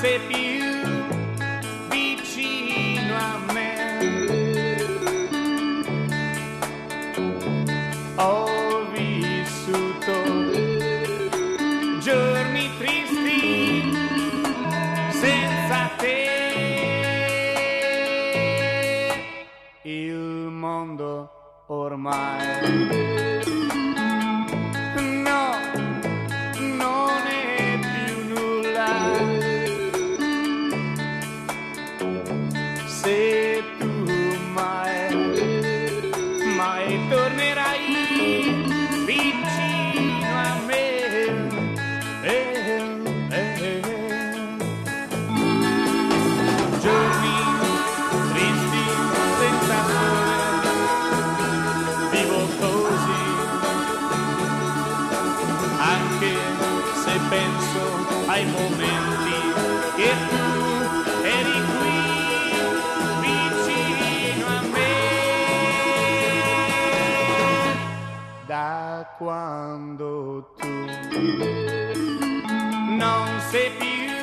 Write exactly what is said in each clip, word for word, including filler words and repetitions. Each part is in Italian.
sei più vicino a me. Ho vissuto giorni tristi senza te. Il mondo ormai no, non è più nulla. Se tu mai, mai tornerai vicino a me, eh, eh, eh. Giorni tristi senza sole, vivo così, anche se penso ai momenti che tu eri qui vicino a me. Da quando tu non sei più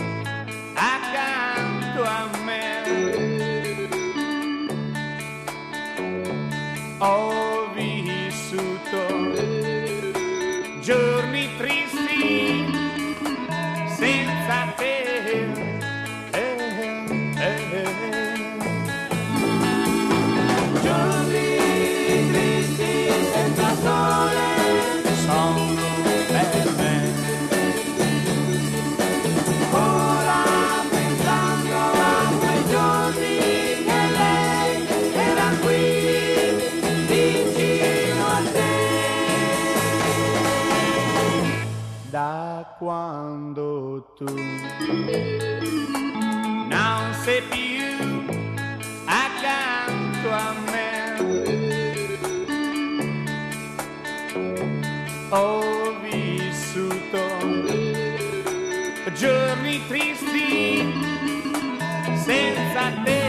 accanto a me, ho vissuto giorni tristi senza te. Eh, eh, eh. Giorni tristi senza sole sono per me. Ora pensando a quei giorni che lei era qui vicino a te. Da quando tu non sei più accanto a me, ho vissuto giorni tristi senza te.